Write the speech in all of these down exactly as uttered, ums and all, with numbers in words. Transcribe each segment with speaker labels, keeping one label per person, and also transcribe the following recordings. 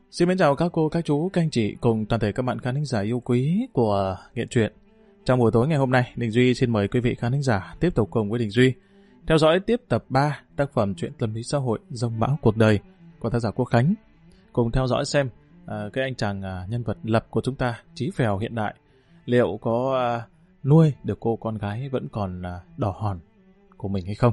Speaker 1: Xin mến chào các cô, các chú, các anh chị cùng toàn thể các bạn khán thính giả yêu quý của Nghệ Truyện. Trong buổi tối ngày hôm nay, Đình Duy xin mời quý vị khán thính giả tiếp tục cùng với Đình Duy theo dõi tiếp tập ba tác phẩm truyện tâm lý xã hội Dông Bão Cuộc Đời của tác giả Quốc Khánh. Cùng theo dõi xem uh, cái anh chàng uh, nhân vật Lập của chúng ta, Chí Phèo hiện đại, liệu có uh, nuôi được cô con gái vẫn còn uh, đỏ hòn của mình hay không.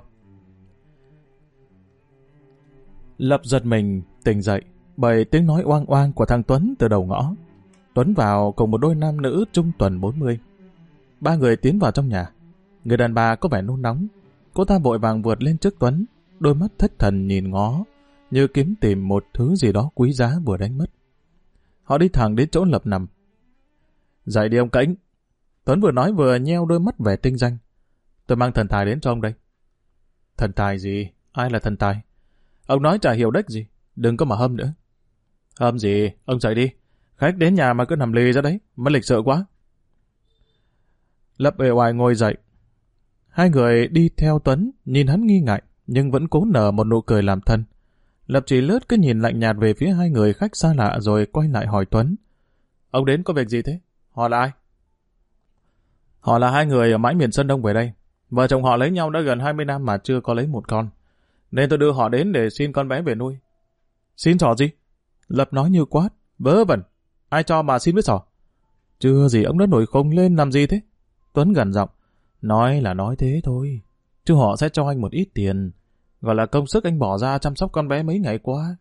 Speaker 1: Lập giật mình tỉnh dậy bởi tiếng nói oang oang của thằng Tuấn từ đầu ngõ. Tuấn vào cùng một đôi nam nữ trung tuần bốn mươi. Ba người tiến vào trong nhà. Người đàn bà có vẻ nôn nóng. Cô ta vội vàng vượt lên trước Tuấn, đôi mắt thất thần nhìn ngó, như kiếm tìm một thứ gì đó quý giá vừa đánh mất. Họ đi thẳng đến chỗ Lập nằm. Dậy đi ông Cảnh. Tuấn vừa nói vừa nheo đôi mắt vẻ tinh danh. Tôi mang thần tài đến cho ông đây. Thần tài gì? Ai là thần tài? Ông nói chả hiểu đếch gì. Đừng có mà hâm nữa. Hâm gì? Ông dậy đi. Khách đến nhà mà cứ nằm lì ra đấy. Mất lịch sự quá. Lập uể oải ngồi dậy. Hai người đi theo Tuấn, nhìn hắn nghi ngại, nhưng vẫn cố nở một nụ cười làm thân. Lập chỉ lướt cứ nhìn lạnh nhạt về phía hai người khách xa lạ rồi quay lại hỏi Tuấn. Ông đến có việc gì thế? Họ là ai? Họ là hai người ở mãi miền Sơn Đông về đây. Vợ chồng họ lấy nhau đã gần hai mươi năm mà chưa có lấy một con. Nên tôi đưa họ đến để xin con bé về nuôi. Xin sỏ gì? Lập nói như quát. Vớ vẩn. Ai cho mà xin biết sỏ? Chưa gì ông đã nổi khùng lên làm gì thế? Tuấn gằn giọng. Nói là nói thế thôi. Chứ họ sẽ cho anh một ít tiền. Gọi là công sức anh bỏ ra chăm sóc con bé mấy ngày qua.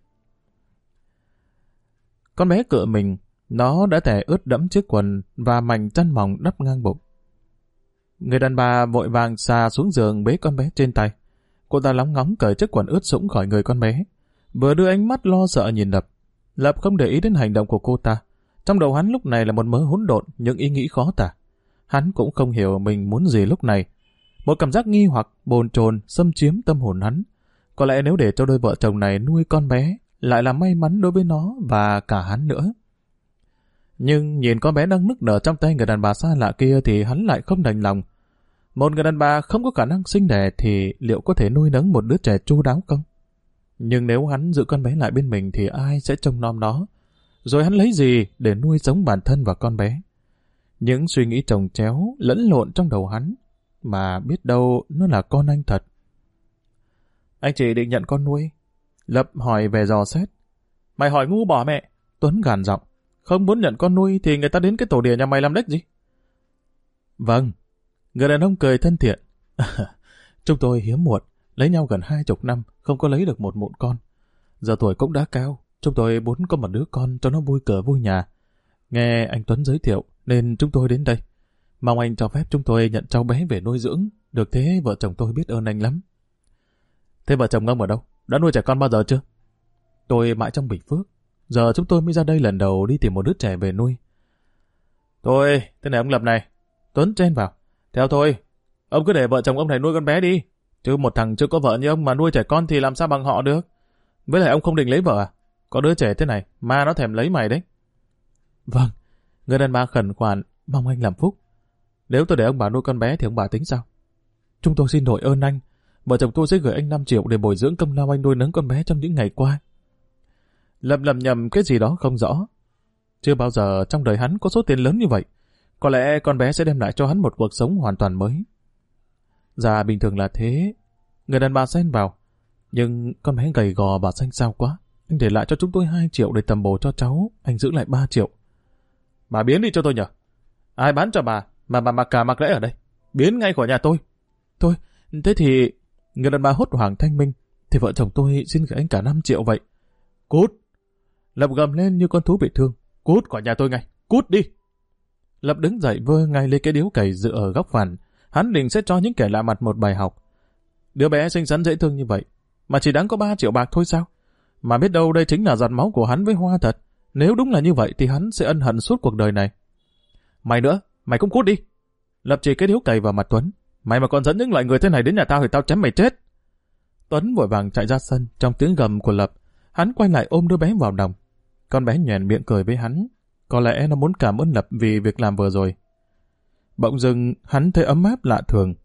Speaker 1: Con bé cựa mình. Nó đã thể ướt đẫm chiếc quần và mảnh chăn mỏng đắp ngang bụng. Người đàn bà vội vàng xà xuống giường bế con bé trên tay. Cô ta lóng ngóng cởi chiếc quần ướt sũng khỏi người con bé. Vừa đưa ánh mắt lo sợ nhìn Lập. Lập không để ý đến hành động của cô ta. Trong đầu hắn lúc này là một mớ hỗn độn, những ý nghĩ khó tả. Hắn cũng không hiểu mình muốn gì lúc này. Một cảm giác nghi hoặc, bồn chồn xâm chiếm tâm hồn hắn. Có lẽ nếu để cho đôi vợ chồng này nuôi con bé, lại là may mắn đối với nó và cả hắn nữa. Nhưng nhìn con bé đang nức nở trong tay người đàn bà xa lạ kia thì hắn lại không đành lòng. Một người đàn bà không có khả năng sinh đẻ thì liệu có thể nuôi nấng một đứa trẻ chu đáo không? Nhưng nếu hắn giữ con bé lại bên mình thì ai sẽ trông nom nó? Rồi hắn lấy gì để nuôi sống bản thân và con bé? Những suy nghĩ chồng chéo lẫn lộn trong đầu hắn, mà biết đâu nó là con anh thật. Anh chị định nhận con nuôi? Lập hỏi về dò xét. Mày hỏi ngu bỏ mẹ. Tuấn gàn giọng. Không muốn nhận con nuôi thì người ta đến cái tổ đỉa nhà mày làm đếch gì? Vâng. Người đàn ông cười thân thiện. Chúng tôi hiếm muộn, lấy nhau gần hai chục năm, không có lấy được một mụn con. Giờ tuổi cũng đã cao, chúng tôi muốn có một đứa con cho nó vui cửa vui nhà. Nghe anh Tuấn giới thiệu nên chúng tôi đến đây. Mong anh cho phép chúng tôi nhận cháu bé về nuôi dưỡng, được thế vợ chồng tôi biết ơn anh lắm. Thế vợ chồng ông ở đâu? Đã nuôi trẻ con bao giờ chưa? Tôi mãi trong Bình Phước, giờ chúng tôi mới ra đây lần đầu đi tìm một đứa trẻ về nuôi. Thôi, thế này ông Lập này. Tuấn chen vào. Theo tôi, ông cứ để vợ chồng ông này nuôi con bé đi. Chứ một thằng chưa có vợ như ông mà nuôi trẻ con thì làm sao bằng họ được. Với lại ông không định lấy vợ à? Có đứa trẻ thế này, ma nó thèm lấy mày đấy. Vâng, người đàn bà khẩn khoản, mong anh làm phúc. Nếu tôi để ông bà nuôi con bé thì ông bà tính sao? Chúng tôi xin đổi ơn anh. Vợ chồng tôi sẽ gửi anh năm triệu để bồi dưỡng công lao anh nuôi nấng con bé trong những ngày qua. Lập lầm nhầm cái gì đó không rõ. Chưa bao giờ trong đời hắn có số tiền lớn như vậy. Có lẽ con bé sẽ đem lại cho hắn một cuộc sống hoàn toàn mới. Dạ bình thường là thế. Người đàn bà xen vào. Nhưng con bé gầy gò và xanh xao quá. Anh để lại cho chúng tôi hai triệu để tầm bổ cho cháu. Anh giữ lại ba triệu. Bà biến đi cho tôi nhờ. Ai bán cho bà mà bà mặc cả mặc lẽ ở đây? Biến ngay khỏi nhà tôi. Thôi, thế thì... Người đàn bà hốt hoảng thanh minh. Thì vợ chồng tôi xin gửi anh cả năm triệu vậy. Cút. Lập gầm lên như con thú bị thương. Cút khỏi nhà tôi ngay. Cút đi. Lập đứng dậy vơ ngay lấy cái điếu cày dựa ở góc phản. Hắn định sẽ cho những kẻ lạ mặt một bài học. Đứa bé xinh xắn dễ thương như vậy mà chỉ đáng có ba triệu bạc thôi sao? Mà biết đâu đây chính là giọt máu của hắn với Hoa thật. Nếu đúng là như vậy thì hắn sẽ ân hận suốt cuộc đời này. Mày nữa, mày cũng cút đi. Lập chỉ cái điếu cày vào mặt Tuấn. Mày mà còn dẫn những loại người thế này đến nhà tao thì tao chém mày chết. Tuấn vội vàng chạy ra sân trong tiếng gầm của Lập. Hắn quay lại ôm đứa bé vào lòng. Con bé nhoẻn miệng cười với hắn. Có lẽ nó muốn cảm ơn Lập vì việc làm vừa rồi. Bỗng dưng hắn thấy ấm áp lạ thường.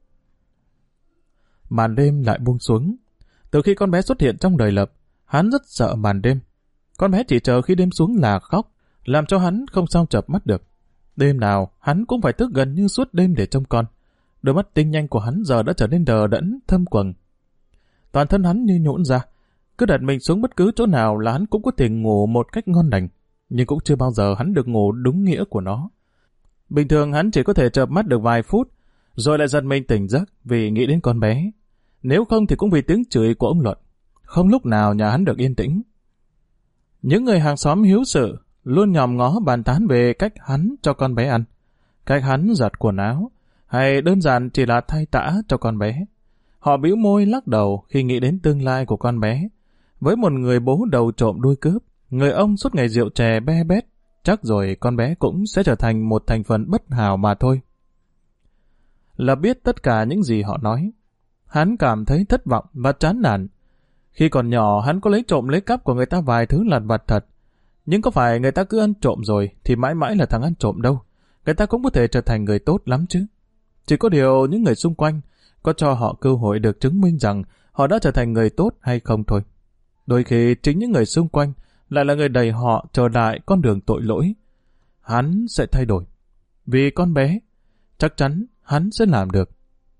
Speaker 1: Màn đêm lại buông xuống. Từ khi con bé xuất hiện trong đời Lập, hắn rất sợ màn đêm. Con bé chỉ chờ khi đêm xuống là khóc, làm cho hắn không sao chợp mắt được. Đêm nào, hắn cũng phải thức gần như suốt đêm để trông con. Đôi mắt tinh nhanh của hắn giờ đã trở nên đờ đẫn, thâm quầng. Toàn thân hắn như nhũn ra. Cứ đặt mình xuống bất cứ chỗ nào là hắn cũng có thể ngủ một cách ngon lành. Nhưng cũng chưa bao giờ hắn được ngủ đúng nghĩa của nó. Bình thường hắn chỉ có thể chợp mắt được vài phút, rồi lại giật mình tỉnh giấc vì nghĩ đến con bé. Nếu không thì cũng vì tiếng chửi của ông Luận. Không lúc nào nhà hắn được yên tĩnh. Những người hàng xóm hiếu sự luôn nhòm ngó bàn tán về cách hắn cho con bé ăn, cách hắn giặt quần áo, hay đơn giản chỉ là thay tã cho con bé. Họ bĩu môi lắc đầu khi nghĩ đến tương lai của con bé. Với một người bố đầu trộm đuôi cướp, người ông suốt ngày rượu chè be bét, chắc rồi con bé cũng sẽ trở thành một thành phần bất hảo mà thôi. Là biết tất cả những gì họ nói. Hắn cảm thấy thất vọng và chán nản. Khi còn nhỏ hắn có lấy trộm lấy cắp của người ta vài thứ lặt vặt thật. Nhưng có phải người ta cứ ăn trộm rồi thì mãi mãi là thằng ăn trộm đâu. Người ta cũng có thể trở thành người tốt lắm chứ. Chỉ có điều những người xung quanh có cho họ cơ hội được chứng minh rằng họ đã trở thành người tốt hay không thôi. Đôi khi chính những người xung quanh lại là người đẩy họ trở lại con đường tội lỗi. Hắn sẽ thay đổi. Vì con bé, chắc chắn hắn sẽ làm được.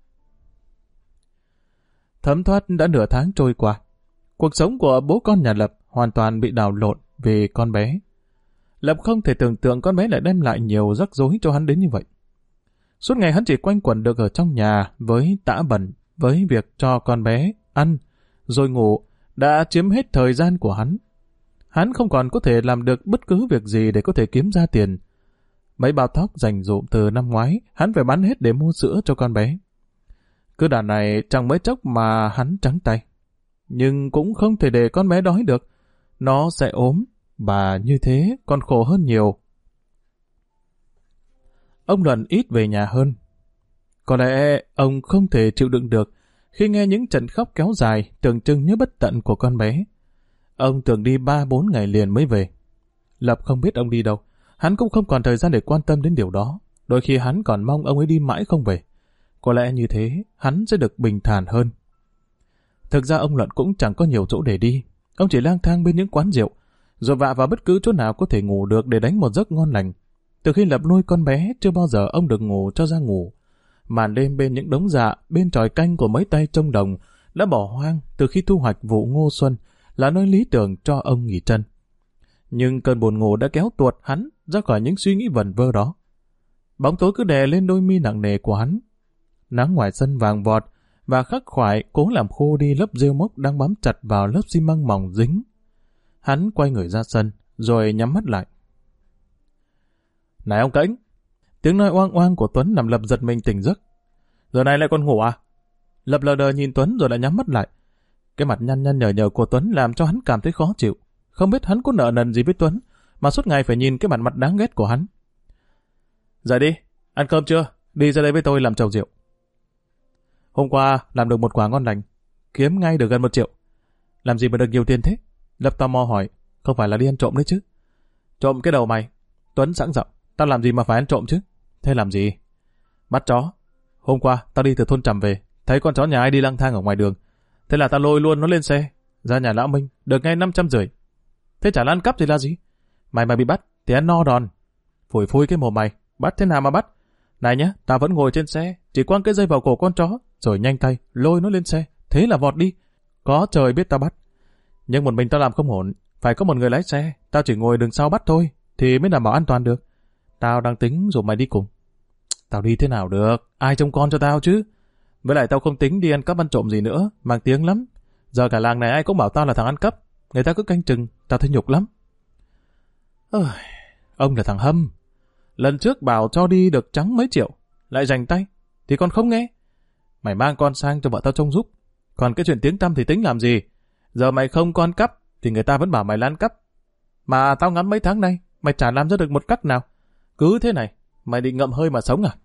Speaker 1: Thấm thoát đã nửa tháng trôi qua. Cuộc sống của bố con nhà Lập hoàn toàn bị đảo lộn vì con bé. Lập không thể tưởng tượng con bé lại đem lại nhiều rắc rối cho hắn đến như vậy. Suốt ngày hắn chỉ quanh quẩn được ở trong nhà với tã bẩn, với việc cho con bé ăn, rồi ngủ, đã chiếm hết thời gian của hắn. Hắn không còn có thể làm được bất cứ việc gì để có thể kiếm ra tiền. Mấy bao tóc dành dụm từ năm ngoái, hắn phải bán hết để mua sữa cho con bé. Cứ đà này chẳng mấy chốc mà hắn trắng tay. Nhưng cũng không thể để con bé đói được. Nó sẽ ốm, và như thế còn khổ hơn nhiều. Ông Luận ít về nhà hơn. Có lẽ ông không thể chịu đựng được khi nghe những trận khóc kéo dài tưởng chừng như bất tận của con bé. Ông tưởng đi ba bốn ngày liền mới về. Lập không biết ông đi đâu. Hắn cũng không còn thời gian để quan tâm đến điều đó. Đôi khi hắn còn mong ông ấy đi mãi không về. Có lẽ như thế, hắn sẽ được bình thản hơn. Thực ra ông Luận cũng chẳng có nhiều chỗ để đi. Ông chỉ lang thang bên những quán rượu, rồi vạ vào bất cứ chỗ nào có thể ngủ được để đánh một giấc ngon lành. Từ khi Lập nuôi con bé, chưa bao giờ ông được ngủ cho ra ngủ. Màn đêm bên những đống dạ, bên tròi canh của mấy tay trông đồng, đã bỏ hoang từ khi thu hoạch vụ ngô xuân, là nơi lý tưởng cho ông nghỉ chân. Nhưng cơn buồn ngủ đã kéo tuột hắn ra khỏi những suy nghĩ vẩn vơ đó. Bóng tối cứ đè lên đôi mi nặng nề của hắn. Nắng ngoài sân vàng vọt và khắc khoải cố làm khô đi lớp rêu mốc đang bám chặt vào lớp xi măng mỏng dính. Hắn quay người ra sân, rồi nhắm mắt lại. Này ông Cĩnh! Tiếng nói oang oang của Tuấn làm Lập giật mình tỉnh giấc. Giờ này lại còn ngủ à? Lập lờ đờ nhìn Tuấn rồi lại nhắm mắt lại. Cái mặt nhăn nhăn nhở nhở của Tuấn làm cho hắn cảm thấy khó chịu. Không biết hắn có nợ nần gì với Tuấn, mà suốt ngày phải nhìn cái mặt mặt đáng ghét của hắn. Dậy đi, ăn cơm chưa? Đi ra đây với tôi làm chầu rượu. Hôm qua làm được một quả ngon lành, kiếm ngay được gần một triệu. Làm gì mà được nhiều tiền thế? Lập tò mò hỏi. Không phải là đi ăn trộm đấy chứ? Trộm cái đầu mày. Tuấn sẵn giọng. Tao làm gì mà phải ăn trộm chứ? Thế làm gì? Bắt chó. Hôm qua tao đi từ thôn Trầm về, thấy con chó nhà ai đi lang thang ở ngoài đường. Thế là tao lôi luôn nó lên xe, ra nhà lão Minh, được ngay năm trăm rưỡi. Thế chả là ăn cắp thì là gì? Mày mà bị bắt thì ăn no đòn. Phủi phui cái mồm mày, bắt thế nào mà bắt? Này nhá, tao vẫn ngồi trên xe, chỉ quăng cái dây vào cổ con chó, rồi nhanh tay lôi nó lên xe, thế là vọt đi. Có trời biết tao bắt. Nhưng một mình tao làm không ổn, phải có một người lái xe, tao chỉ ngồi đường sau bắt thôi, thì mới đảm bảo an toàn được. Tao đang tính rủ mày đi cùng. Tao đi thế nào được, ai trông con cho tao chứ? Với lại tao không tính đi ăn cắp ăn trộm gì nữa, mang tiếng lắm. Giờ cả làng này ai cũng bảo tao là thằng ăn cắp, người ta cứ canh chừng, tao thấy nhục lắm. Ôi, ông là thằng Hâm. Lần trước bảo cho đi được trắng mấy triệu, lại giành tay, thì con không nghe. Mày mang con sang cho vợ tao trông giúp, còn cái chuyện tiếng tăm thì tính làm gì? Giờ mày không con cắp, thì người ta vẫn bảo mày là ăn cắp. Mà tao ngắm mấy tháng nay, mày chả làm ra được một cách nào. Cứ thế này, mày định ngậm hơi mà sống à?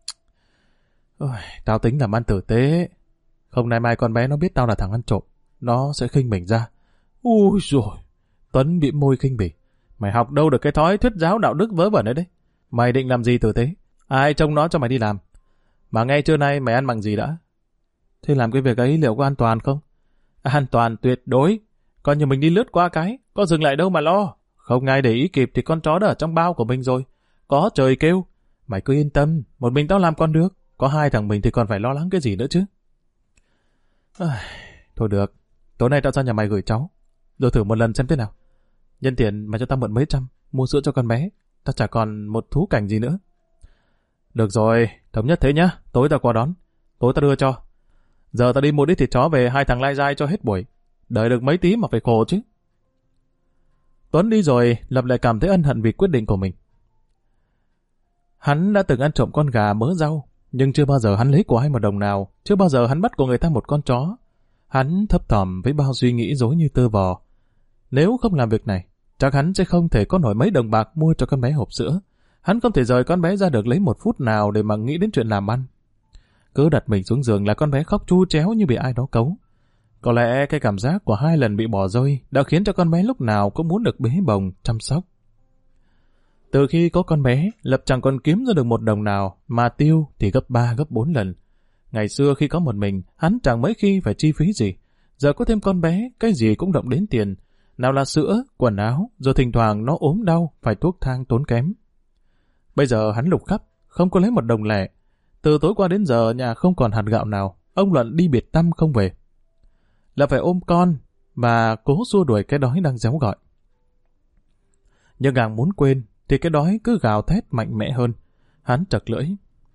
Speaker 1: Ôi, tao tính làm ăn tử tế. Không nay mai con bé nó biết tao là thằng ăn trộm, nó sẽ khinh mình ra. Ui rồi, Tuấn bị môi khinh bỉ. Mày học đâu được cái thói thuyết giáo đạo đức vớ vẩn đấy đấy. Mày định làm gì tử tế? Ai trông nó cho mày đi làm? Mà ngay trưa nay mày ăn bằng gì đã? Thế làm cái việc ấy liệu có an toàn không? An toàn tuyệt đối. Coi như mình đi lướt qua cái, có dừng lại đâu mà lo. Không ai để ý kịp thì con chó đã ở trong bao của mình rồi. Có trời kêu. Mày cứ yên tâm, một mình tao làm con được. Có hai thằng mình thì còn phải lo lắng cái gì nữa chứ. À, thôi được, tối nay tao ra nhà mày gửi cháu. Rồi thử một lần xem thế nào. Nhân tiền mày cho tao mượn mấy trăm, mua sữa cho con bé. Tao chả còn một thú cảnh gì nữa. Được rồi, thống nhất thế nhá, tối tao qua đón. Tối tao đưa cho. Giờ tao đi mua đít thịt chó về hai thằng lai dai cho hết buổi. Đợi được mấy tí mà phải khổ chứ. Tuấn đi rồi, Lập lại cảm thấy ân hận vì quyết định của mình. Hắn đã từng ăn trộm con gà mớ rau, nhưng chưa bao giờ hắn lấy của ai một đồng nào, chưa bao giờ hắn bắt của người ta một con chó. Hắn thấp thỏm với bao suy nghĩ rối như tơ vò. Nếu không làm việc này, chắc hắn sẽ không thể có nổi mấy đồng bạc mua cho con bé hộp sữa. Hắn không thể rời con bé ra được lấy một phút nào để mà nghĩ đến chuyện làm ăn. Cứ đặt mình xuống giường là con bé khóc chu chéo như bị ai đó cấu. Có lẽ cái cảm giác của hai lần bị bỏ rơi đã khiến cho con bé lúc nào cũng muốn được bế bồng, chăm sóc. Từ khi có con bé, Lập chẳng còn kiếm ra được một đồng nào, mà tiêu thì gấp ba gấp bốn lần. Ngày xưa khi có một mình, hắn chẳng mấy khi phải chi phí gì. Giờ có thêm con bé, cái gì cũng động đến tiền. Nào là sữa, quần áo, rồi thỉnh thoảng nó ốm đau, phải thuốc thang tốn kém. Bây giờ hắn lục khắp, không có lấy một đồng lẻ. Từ tối qua đến giờ nhà không còn hạt gạo nào, ông Luận đi biệt tăm không về. Là phải ôm con, và cố xua đuổi cái đói đang réo gọi. Nhưng càng muốn quên, thì cái đói cứ gào thét mạnh mẽ hơn. Hắn trật lưỡi.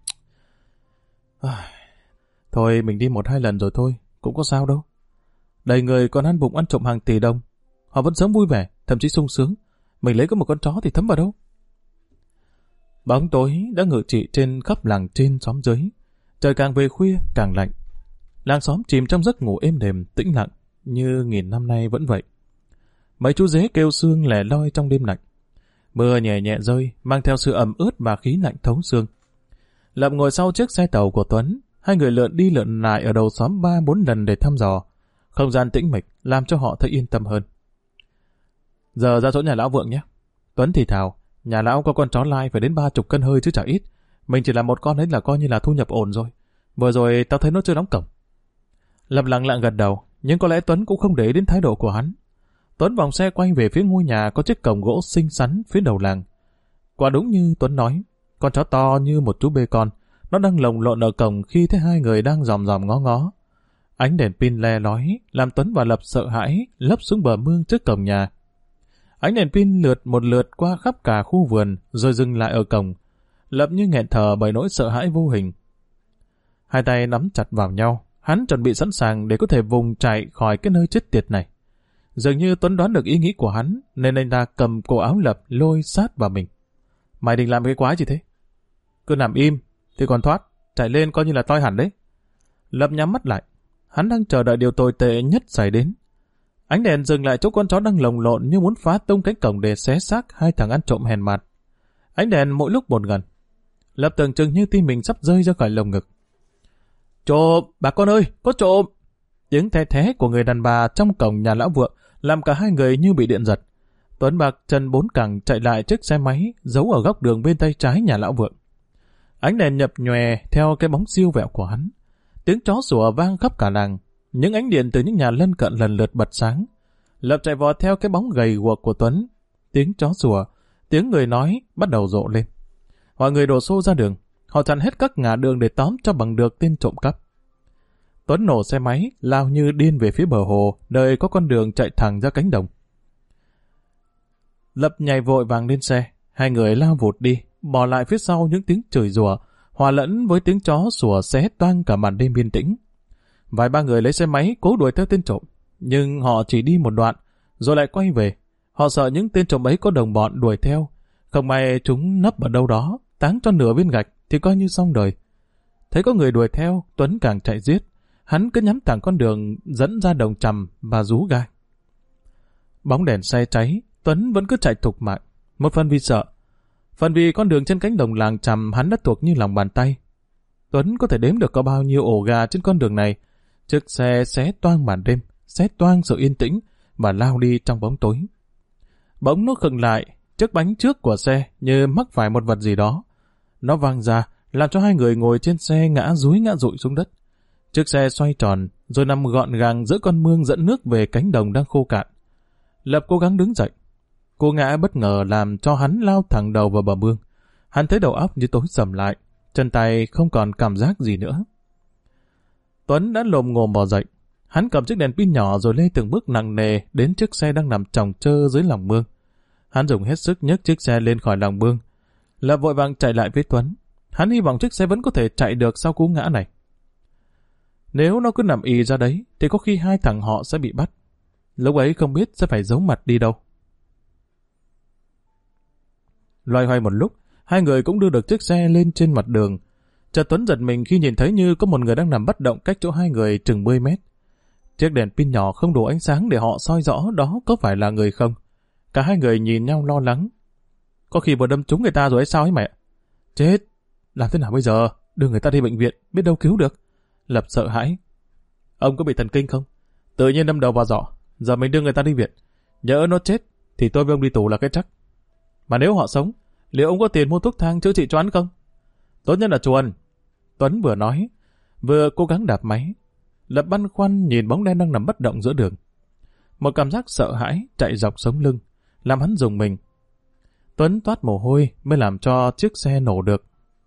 Speaker 1: À, thôi mình đi một hai lần rồi thôi, cũng có sao đâu. Đầy người còn ăn bụng ăn trộm hàng tỷ đồng. Họ vẫn sống vui vẻ, thậm chí sung sướng. Mình lấy có một con chó thì thấm vào đâu. Bóng tối đã ngự trị trên khắp làng trên xóm dưới. Trời càng về khuya càng lạnh. Làng xóm chìm trong giấc ngủ êm đềm, tĩnh lặng, như nghìn năm nay vẫn vậy. Mấy chú dế kêu sương lẻ loi trong đêm lạnh. Mưa nhẹ nhẹ rơi, mang theo sự ẩm ướt và khí lạnh thấu xương. Lập ngồi sau chiếc xe tàu của Tuấn, hai người lượn đi lượn lại ở đầu xóm ba bốn lần để thăm dò. Không gian tĩnh mịch làm cho họ thấy yên tâm hơn. Giờ ra chỗ nhà lão Vượng nhé. Tuấn thì thào, nhà lão có con chó lai phải đến ba chục cân hơi chứ chả ít. Mình chỉ làm một con ấy là coi như là thu nhập ổn rồi. Vừa rồi tao thấy nó chưa đóng cổng. Lập lặng lặng gật đầu, nhưng có lẽ Tuấn cũng không để ý đến thái độ của hắn. Tuấn vòng xe quay về phía ngôi nhà có chiếc cổng gỗ xinh xắn phía đầu làng. Quả đúng như Tuấn nói, con chó to như một chú bê con, nó đang lồng lộn ở cổng khi thấy hai người đang dòm dòm ngó ngó. Ánh đèn pin le lói làm Tuấn và Lập sợ hãi lấp xuống bờ mương trước cổng nhà. Ánh đèn pin lượt một lượt qua khắp cả khu vườn rồi dừng lại ở cổng. Lập như nghẹn thở bởi nỗi sợ hãi vô hình. Hai tay nắm chặt vào nhau, hắn chuẩn bị sẵn sàng để có thể vùng chạy khỏi cái nơi chết tiệt này. Dường như Tuấn đoán được ý nghĩ của hắn, nên anh ta cầm cổ áo Lập lôi sát vào mình. Mày định làm cái quái gì thế? Cứ nằm im, thì còn thoát, chạy lên coi như là toi hẳn đấy. Lập nhắm mắt lại, hắn đang chờ đợi điều tồi tệ nhất xảy đến. Ánh đèn dừng lại chỗ con chó đang lồng lộn như muốn phá tung cánh cổng để xé xác hai thằng ăn trộm hèn mạt. Ánh đèn mỗi lúc một gần. Lập tưởng chừng như tim mình sắp rơi ra khỏi lồng ngực. Trộm, bà con ơi, có trộm! Tiếng the thé của người đàn bà trong cổng nhà lão Vượng làm cả hai người như bị điện giật. Tuấn Bạc chân bốn cẳng chạy lại chiếc xe máy giấu ở góc đường bên tay trái nhà lão Vượng. Ánh đèn nhập nhòe theo cái bóng siêu vẹo của hắn. Tiếng chó sủa vang khắp cả làng. Những ánh điện từ những nhà lân cận lần lượt bật sáng. Lập chạy vọt theo cái bóng gầy guộc của Tuấn. Tiếng chó sủa, tiếng người nói bắt đầu rộ lên. Mọi người đổ xô ra đường. Họ chặn hết các ngã đường để tóm cho bằng được tên trộm cắp. Tuấn nổ xe máy, lao như điên về phía bờ hồ, nơi có con đường chạy thẳng ra cánh đồng. Lập nhảy vội vàng lên xe, hai người lao vụt đi, bỏ lại phía sau những tiếng chửi rủa, hòa lẫn với tiếng chó sủa xé toang cả màn đêm yên tĩnh. Vài ba người lấy xe máy cố đuổi theo tên trộm, nhưng họ chỉ đi một đoạn, rồi lại quay về. Họ sợ những tên trộm ấy có đồng bọn đuổi theo, không may chúng nấp ở đâu đó, táng cho nửa viên gạch thì coi như xong đời. Thấy có người đuổi theo, Tuấn càng chạy giết. Hắn cứ nhắm thẳng con đường dẫn ra đồng trầm và rú ga. Bóng đèn xe cháy, Tuấn vẫn cứ chạy thục mạng. Một phần vì sợ, phần vì con đường trên cánh đồng làng trầm hắn đã thuộc như lòng bàn tay. Tuấn có thể đếm được có bao nhiêu ổ gà trên con đường này. Chiếc xe xé toang màn đêm, xé toang sự yên tĩnh và lao đi trong bóng tối. Bỗng nó khựng lại, chiếc bánh trước của xe như mắc phải một vật gì đó. Nó văng ra, làm cho hai người ngồi trên xe ngã dúi ngã rụi xuống đất. Chiếc xe xoay tròn, rồi nằm gọn gàng giữa con mương dẫn nước về cánh đồng đang khô cạn. Lập cố gắng đứng dậy. Cú ngã bất ngờ làm cho hắn lao thẳng đầu vào bờ mương. Hắn thấy đầu óc như tối sầm lại, chân tay không còn cảm giác gì nữa. Tuấn đã lồm ngồm bò dậy. Hắn cầm chiếc đèn pin nhỏ rồi lê từng bước nặng nề đến chiếc xe đang nằm chồng chơ dưới lòng mương. Hắn dùng hết sức nhấc chiếc xe lên khỏi lòng mương. Lập vội vàng chạy lại với Tuấn. Hắn hy vọng chiếc xe vẫn có thể chạy được sau cú ngã này. Nếu nó cứ nằm ì ra đấy, thì có khi hai thằng họ sẽ bị bắt. Lúc ấy không biết sẽ phải giấu mặt đi đâu. Loay hoay một lúc, hai người cũng đưa được chiếc xe lên trên mặt đường. Chợt Tuấn giật mình khi nhìn thấy như có một người đang nằm bất động cách chỗ hai người chừng mười mét. Chiếc đèn pin nhỏ không đủ ánh sáng để họ soi rõ đó có phải là người không. Cả hai người nhìn nhau lo lắng. Có khi vừa đâm trúng người ta rồi hay sao ấy mẹ? Chết! Làm thế nào bây giờ? Đưa người ta đi bệnh viện, biết đâu cứu được. Lập sợ hãi. Ông có bị thần kinh không? Tự nhiên đâm đầu vào giỏ. Giờ mình đưa người ta đi viện. Nhỡ nó chết thì tôi với ông đi tù là cái chắc. Mà nếu họ sống, liệu ông có tiền mua thuốc thang chữa trị cho hắn không? Tốt nhất là chuồn. Tuấn vừa nói, vừa cố gắng đạp máy. Lập băn khoăn nhìn bóng đen đang nằm bất động giữa đường. Một cảm giác sợ hãi chạy dọc sống lưng, làm hắn rùng mình. Tuấn toát mồ hôi mới làm cho chiếc xe nổ được.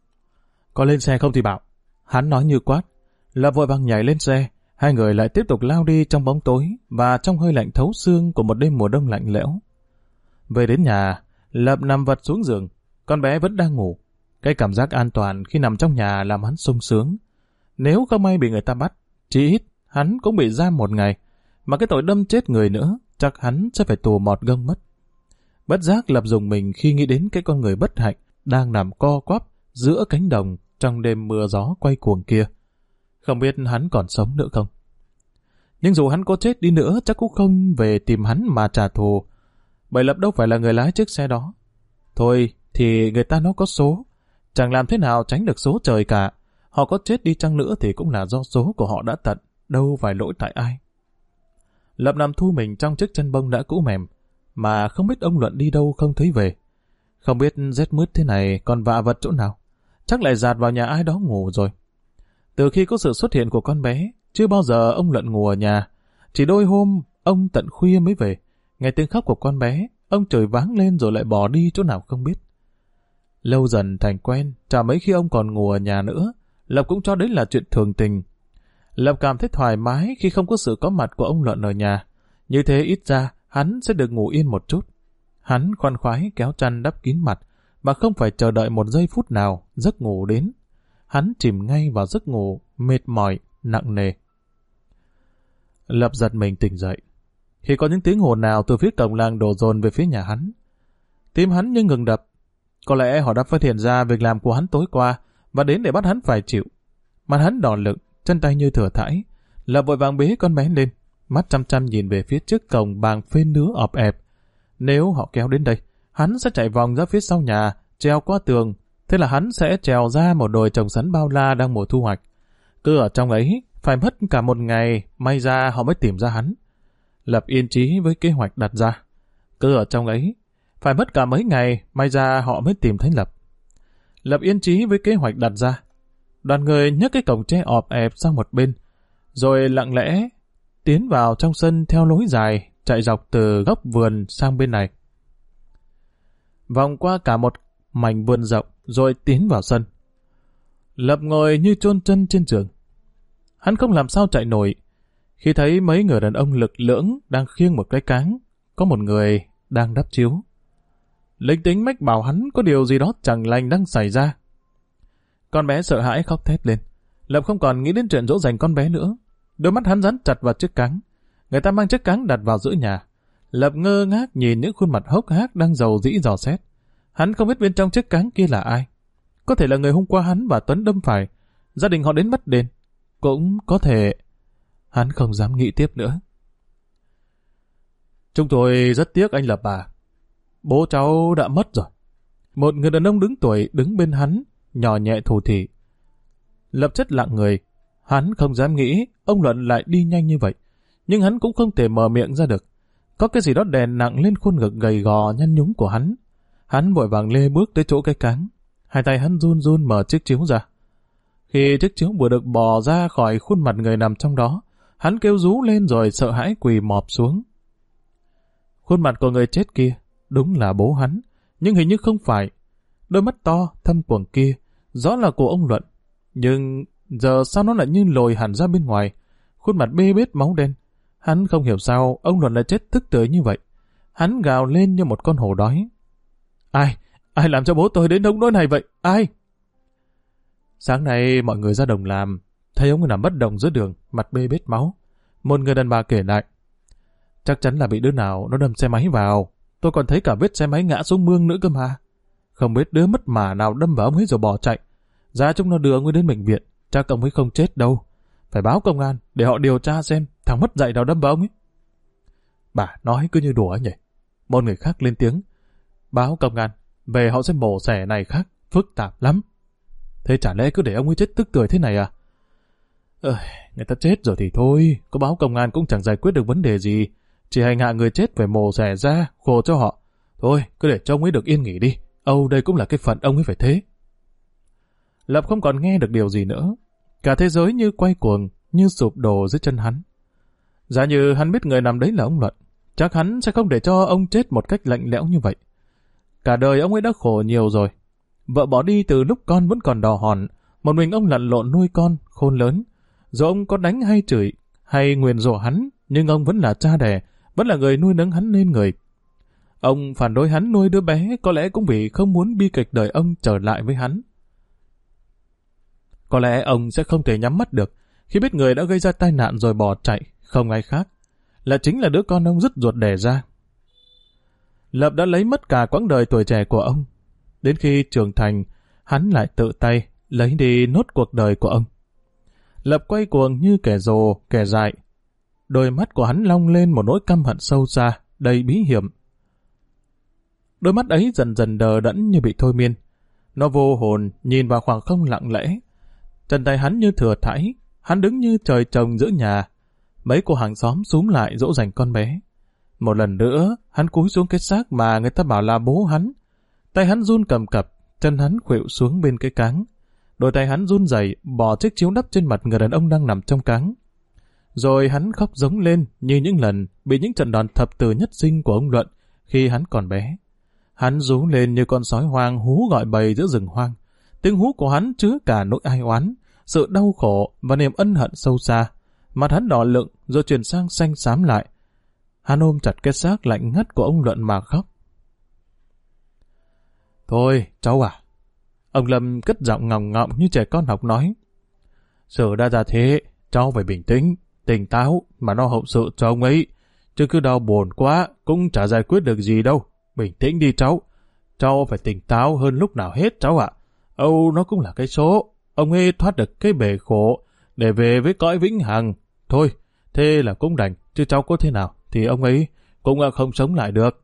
Speaker 1: Có lên xe không thì bảo. Hắn nói như quát. Lập vội vàng nhảy lên xe. Hai người lại tiếp tục lao đi trong bóng tối và trong hơi lạnh thấu xương của một đêm mùa đông lạnh lẽo. Về đến nhà, Lập nằm vật xuống giường. Con bé vẫn đang ngủ. Cái cảm giác an toàn khi nằm trong nhà làm hắn sung sướng. Nếu không may bị người ta bắt, chỉ ít hắn cũng bị giam một ngày. Mà cái tội đâm chết người nữa, chắc hắn sẽ phải tù mọt gông mất. Bất giác Lập dùng mình khi nghĩ đến cái con người bất hạnh đang nằm co quắp giữa cánh đồng trong đêm mưa gió quay cuồng kia. Không biết hắn còn sống nữa không? Nhưng dù hắn có chết đi nữa chắc cũng không về tìm hắn mà trả thù. Bởi Lập đâu phải là người lái chiếc xe đó. Thôi thì người ta nó có số. Chẳng làm thế nào tránh được số trời cả. Họ có chết đi chăng nữa thì cũng là do số của họ đã tận. Đâu phải lỗi tại ai. Lập nằm thu mình trong chiếc chăn bông đã cũ mềm. Mà không biết ông Luận đi đâu không thấy về. Không biết rét mướt thế này còn vạ vật chỗ nào. Chắc lại dạt vào nhà ai đó ngủ rồi. Từ khi có sự xuất hiện của con bé, chưa bao giờ ông Luận ngủ ở nhà. Chỉ đôi hôm, ông tận khuya mới về. Nghe tiếng khóc của con bé, ông chửi váng lên rồi lại bỏ đi chỗ nào không biết. Lâu dần thành quen, chả mấy khi ông còn ngủ ở nhà nữa. Lập cũng cho đấy là chuyện thường tình. Lập cảm thấy thoải mái khi không có sự có mặt của ông Luận ở nhà. Như thế ít ra, hắn sẽ được ngủ yên một chút. Hắn khoan khoái kéo chăn đắp kín mặt, mà không phải chờ đợi một giây phút nào giấc ngủ đến. Hắn chìm ngay vào giấc ngủ, mệt mỏi, nặng nề. Lập giật mình tỉnh dậy. Khi có những tiếng ồn nào từ phía cổng làng đổ dồn về phía nhà hắn. Tim hắn như ngừng đập. Có lẽ họ đã phát hiện ra việc làm của hắn tối qua và đến để bắt hắn phải chịu. Mặt hắn đỏ lựng, chân tay như thừa thãi. Lập vội vàng bế con bé lên, mắt chăm chăm nhìn về phía trước cổng bàng phên nứa ọp ẹp. Nếu họ kéo đến đây, hắn sẽ chạy vòng ra phía sau nhà, treo qua tường. Thế là hắn sẽ trèo ra một đồi trồng sắn bao la đang mùa thu hoạch. Cứ ở trong ấy, phải mất cả một ngày, may ra họ mới tìm ra hắn. Lập yên chí với kế hoạch đặt ra. Cứ ở trong ấy, phải mất cả mấy ngày, may ra họ mới tìm thấy Lập. Lập yên chí với kế hoạch đặt ra. Đoàn người nhấc cái cổng tre ọp ẹp sang một bên, rồi lặng lẽ tiến vào trong sân theo lối dài, chạy dọc từ góc vườn sang bên này. Vòng qua cả một mảnh vườn rộng, rồi tiến vào sân. Lập ngồi như chôn chân trên giường. Hắn không làm sao chạy nổi. Khi thấy mấy người đàn ông lực lưỡng đang khiêng một cái cáng, có một người đang đắp chiếu. Linh tính mách bảo hắn có điều gì đó chẳng lành đang xảy ra. Con bé sợ hãi khóc thét lên. Lập không còn nghĩ đến chuyện dỗ dành con bé nữa. Đôi mắt hắn dán chặt vào chiếc cáng. Người ta mang chiếc cáng đặt vào giữa nhà. Lập ngơ ngác nhìn những khuôn mặt hốc hác đang dầu dĩ dò xét. Hắn không biết bên trong chiếc cáng kia là ai. Có thể là người hôm qua hắn và Tuấn đâm phải. Gia đình họ đến bắt đền. Cũng có thể... Hắn không dám nghĩ tiếp nữa. Chúng tôi rất tiếc anh Lập à. Bố cháu đã mất rồi. Một người đàn ông đứng tuổi đứng bên hắn, nhỏ nhẹ thủ thỉ. Lập chất lặng người. Hắn không dám nghĩ ông Luận lại đi nhanh như vậy. Nhưng hắn cũng không thể mở miệng ra được. Có cái gì đó đè nặng lên khuôn ngực gầy gò nhăn nhúm của hắn. Hắn vội vàng lê bước tới chỗ cái cáng. Hai tay hắn run run mở chiếc chiếu ra. Khi chiếc chiếu vừa được bò ra khỏi khuôn mặt người nằm trong đó, hắn kêu rú lên rồi sợ hãi quỳ mọp xuống. Khuôn mặt của người chết kia đúng là bố hắn, nhưng hình như không phải. Đôi mắt to, thâm quầng kia, rõ là của ông Luận. Nhưng giờ sao nó lại như lồi hẳn ra bên ngoài, khuôn mặt bê bết máu đen. Hắn không hiểu sao ông Luận lại chết tức tưởi như vậy. Hắn gào lên như một con hổ đói. Ai? Ai làm cho bố tôi đến nông nỗi này vậy? Ai? Sáng nay mọi người ra đồng làm, thấy ông nằm bất động giữa đường, mặt bê bết máu. Một người đàn bà kể lại. Chắc chắn là bị đứa nào nó đâm xe máy vào. Tôi còn thấy cả vết xe máy ngã xuống mương nữa cơ mà. Không biết đứa mất mà nào đâm vào ông ấy rồi bỏ chạy. Ra chúng nó đưa ông ấy đến bệnh viện. Chắc ông ấy không chết đâu. Phải báo công an để họ điều tra xem thằng mất dạy nào đâm vào ông ấy. Bà nói cứ như đùa ấy nhỉ. Một người khác lên tiếng. Báo công an, về họ sẽ mổ xẻ này khác, phức tạp lắm. Thế chả lẽ cứ để ông ấy chết tức tưởi thế này à? Ờ, người ta chết rồi thì thôi, có báo công an cũng chẳng giải quyết được vấn đề gì. Chỉ hành hạ người chết phải mổ xẻ ra, khổ cho họ. Thôi, cứ để cho ông ấy được yên nghỉ đi. Âu, đây cũng là cái phận ông ấy phải thế. Lập không còn nghe được điều gì nữa. Cả thế giới như quay cuồng, như sụp đổ dưới chân hắn. Giả như hắn biết người nằm đấy là ông Luận, chắc hắn sẽ không để cho ông chết một cách lạnh lẽo như vậy. Cả đời ông ấy đã khổ nhiều rồi. Vợ bỏ đi từ lúc con vẫn còn đò hòn, một mình ông lặn lộn nuôi con, khôn lớn. Dù ông có đánh hay chửi, hay nguyền rủa hắn, nhưng ông vẫn là cha đẻ, vẫn là người nuôi nấng hắn nên người. Ông phản đối hắn nuôi đứa bé có lẽ cũng vì không muốn bi kịch đời ông trở lại với hắn. Có lẽ ông sẽ không thể nhắm mắt được khi biết người đã gây ra tai nạn rồi bỏ chạy, không ai khác, là chính là đứa con ông dứt ruột đẻ ra. Lập đã lấy mất cả quãng đời tuổi trẻ của ông. Đến khi trưởng thành, hắn lại tự tay lấy đi nốt cuộc đời của ông. Lập quay cuồng như kẻ rồ, kẻ dại. Đôi mắt của hắn long lên một nỗi căm hận sâu xa, đầy bí hiểm. Đôi mắt ấy dần dần đờ đẫn như bị thôi miên. Nó vô hồn, nhìn vào khoảng không lặng lẽ. Chân tay hắn như thừa thãi, hắn đứng như trời trồng giữa nhà. Mấy cô hàng xóm xúm lại dỗ dành con bé. Một lần nữa, hắn cúi xuống cái xác mà người ta bảo là bố hắn. Tay hắn run cầm cập, chân hắn khuỵu xuống bên cái cáng. Đôi tay hắn run rẩy bỏ chiếc chiếu đắp trên mặt người đàn ông đang nằm trong cáng. Rồi hắn khóc giống lên như những lần bị những trận đòn thập tử nhất sinh của ông Luận khi hắn còn bé. Hắn rú lên như con sói hoang hú gọi bầy giữa rừng hoang. Tiếng hú của hắn chứa cả nỗi ai oán, sự đau khổ và niềm ân hận sâu xa. Mặt hắn đỏ lựng rồi chuyển sang xanh xám lại. Hắn ôm chặt cái xác lạnh ngắt của ông Luận mà khóc. Thôi, cháu à. Ông Lâm cất giọng ngọng ngọng như trẻ con học nói. Sự đã ra thế, cháu phải bình tĩnh, tỉnh táo mà lo hậu sự cho ông ấy. Chứ cứ đau buồn quá cũng chả giải quyết được gì đâu. Bình tĩnh đi cháu. Cháu phải tỉnh táo hơn lúc nào hết cháu ạ. Âu nó cũng là cái số. Ông ấy thoát được cái bể khổ để về với cõi vĩnh hằng. Thôi, thế là cũng đành. Chứ cháu có thế nào thì ông ấy cũng không sống lại được.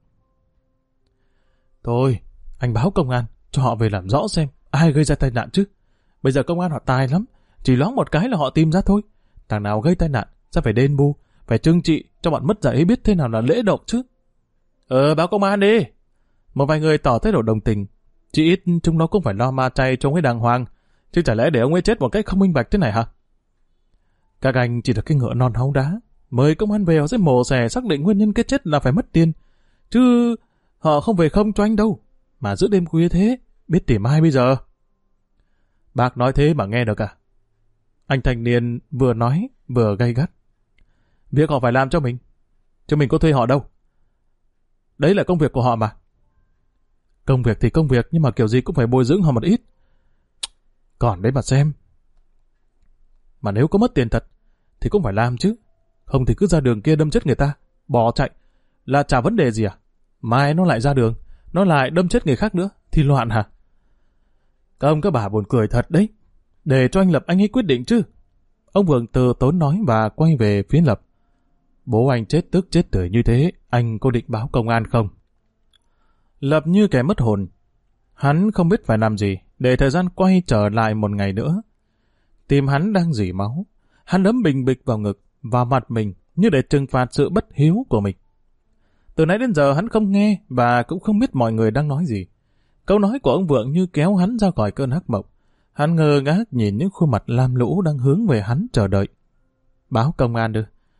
Speaker 1: Thôi, anh báo công an cho họ về làm rõ xem ai gây ra tai nạn chứ. Bây giờ công an họ tài lắm. Chỉ loáng một cái là họ tìm ra thôi. Thằng nào gây tai nạn sẽ phải đền bù, phải trừng trị cho bọn mất dạy ấy biết thế nào là lễ độ chứ. Ờ, báo công an đi. Một vài người tỏ thái độ đồng tình. Chỉ ít chúng nó cũng phải lo ma chay cho ông ấy đàng hoàng. Chứ chả lẽ để ông ấy chết một cách không minh bạch thế này hả? Các anh chỉ là cái ngựa non hóng đá. Mời công an về họ sẽ mổ xẻ xác định nguyên nhân cái chết là phải mất tiền. Chứ họ không về không cho anh đâu. Mà giữa đêm khuya thế, biết tìm ai bây giờ? Bác nói thế mà nghe được à? Anh thanh niên vừa nói vừa gay gắt. Việc họ phải làm cho mình. Chứ mình có thuê họ đâu. Đấy là công việc của họ mà. Công việc thì công việc, nhưng mà kiểu gì cũng phải bồi dưỡng họ một ít. Còn đấy mà xem. Mà nếu có mất tiền thật, thì cũng phải làm chứ. Không thì cứ ra đường kia đâm chết người ta, bỏ chạy, là chả vấn đề gì à? Mai nó lại ra đường, nó lại đâm chết người khác nữa, thì loạn hả? Các ông các bà buồn cười thật đấy. Để cho anh Lập anh ấy quyết định chứ. Ông Vượng từ tốn nói và quay về phía Lập. Bố anh chết tức chết tưởi như thế, anh có định báo công an không? Lập như kẻ mất hồn. Hắn không biết phải làm gì để thời gian quay trở lại một ngày nữa. Tim hắn đang rỉ máu. Hắn đấm bình bịch vào ngực, vào mặt mình như để trừng phạt sự bất hiếu của mình. Từ nãy đến giờ hắn không nghe và cũng không biết mọi người đang nói gì. Câu nói của ông Vượng như kéo hắn ra khỏi cơn hắc mộng. Hắn ngơ ngác nhìn những khuôn mặt lam lũ đang hướng về hắn chờ đợi. Báo công an đưa.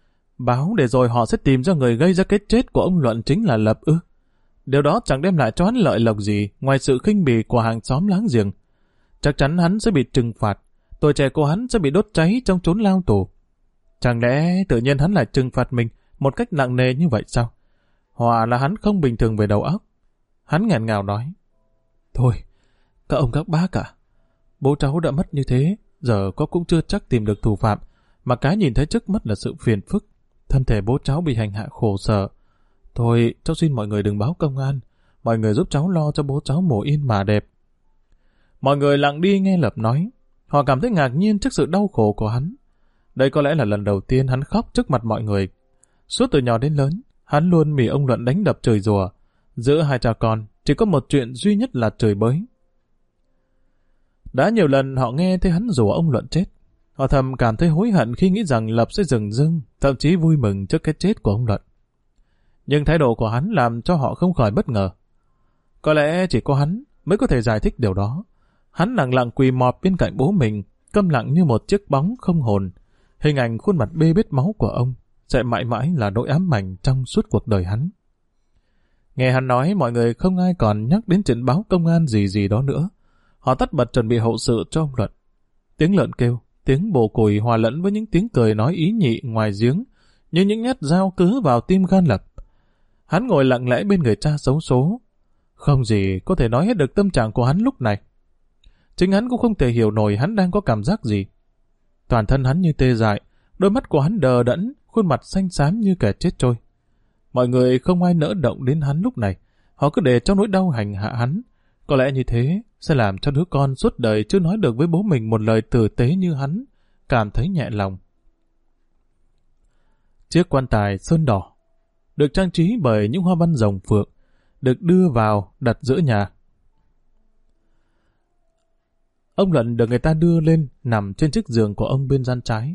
Speaker 1: báo để rồi họ sẽ tìm ra người gây ra cái chết của ông Luận chính là Lập ư? Điều đó chẳng đem lại cho hắn lợi lộc gì ngoài sự khinh bỉ của hàng xóm láng giềng. Chắc chắn hắn sẽ bị trừng phạt, tuổi trẻ của hắn sẽ bị đốt cháy trong chốn lao tù. Chẳng lẽ tự nhiên hắn lại trừng phạt mình một cách nặng nề như vậy sao? Hoặc là hắn không bình thường về đầu óc? Hắn nghẹn ngào nói, thôi, các ông các bác cả, bố cháu đã mất như thế, giờ có cũng chưa chắc tìm được thủ phạm, mà cái nhìn thấy trước mắt là sự phiền phức. Thân thể bố cháu bị hành hạ khổ sở. Thôi, cháu xin mọi người đừng báo công an, mọi người giúp cháu lo cho bố cháu mồ yên mà đẹp. Mọi người lặng đi nghe Lập nói, họ cảm thấy ngạc nhiên trước sự đau khổ của hắn. Đây có lẽ là lần đầu tiên hắn khóc trước mặt mọi người. Suốt từ nhỏ đến lớn, hắn luôn bị ông Luận đánh đập chửi rủa. Giữa hai cha con, chỉ có một chuyện duy nhất là chửi bới. Đã nhiều lần họ nghe thấy hắn rủa ông Luận chết. Họ thầm cảm thấy hối hận khi nghĩ rằng Lập sẽ dừng dưng, thậm chí vui mừng trước cái chết của ông Luận. Nhưng thái độ của hắn làm cho họ không khỏi bất ngờ. Có lẽ chỉ có hắn mới có thể giải thích điều đó. Hắn lặng lặng quỳ mọp bên cạnh bố mình, câm lặng như một chiếc bóng không hồn. Hình ảnh khuôn mặt bê bết máu của ông sẽ mãi mãi là nỗi ám ảnh trong suốt cuộc đời hắn. Nghe hắn nói, mọi người không ai còn nhắc đến chuyện báo công an gì gì đó nữa. Họ tất bật chuẩn bị hậu sự cho ông Luận. Tiếng lợn kêu, tiếng bồ cùi hòa lẫn với những tiếng cười nói ý nhị ngoài giếng, như những nhát dao cứ vào tim gan Lập. Hắn ngồi lặng lẽ bên người cha xấu số. Không gì có thể nói hết được tâm trạng của hắn lúc này. Chính hắn cũng không thể hiểu nổi hắn đang có cảm giác gì. Toàn thân hắn như tê dại, đôi mắt của hắn đờ đẫn, khuôn mặt xanh xám như kẻ chết trôi. Mọi người không ai nỡ động đến hắn lúc này, họ cứ để cho nỗi đau hành hạ hắn. Có lẽ như thế sẽ làm cho đứa con suốt đời chưa nói được với bố mình một lời tử tế như hắn cảm thấy nhẹ lòng. Chiếc quan tài sơn đỏ được trang trí bởi những hoa văn rồng phượng được đưa vào đặt giữa nhà. Ông Luận được người ta đưa lên nằm trên chiếc giường của ông bên gian trái.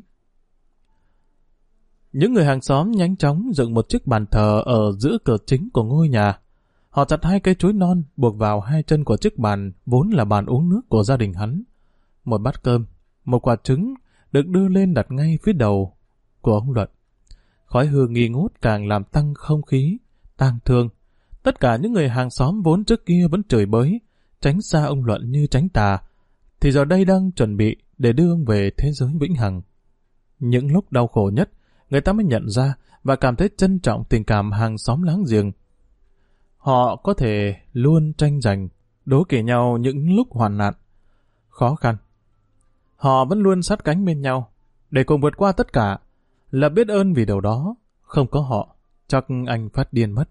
Speaker 1: Những người hàng xóm nhanh chóng dựng một chiếc bàn thờ ở giữa cửa chính của ngôi nhà. Họ chặt hai cây chuối non buộc vào hai chân của chiếc bàn vốn là bàn uống nước của gia đình hắn. Một bát cơm, một quả trứng được đưa lên đặt ngay phía đầu của ông Luận. Khói hương nghi ngút càng làm tăng không khí tang thương. Tất cả những người hàng xóm vốn trước kia vẫn chửi bới, tránh xa ông Luận như tránh tà, thì giờ đây đang chuẩn bị để đưa ông về thế giới vĩnh hằng. Những lúc đau khổ nhất, người ta mới nhận ra và cảm thấy trân trọng tình cảm hàng xóm láng giềng. Họ có thể luôn tranh giành, đố kỵ nhau những lúc hoạn nạn, khó khăn. Họ vẫn luôn sát cánh bên nhau, để cùng vượt qua tất cả. Là biết ơn vì điều đó, không có họ, chắc anh phát điên mất.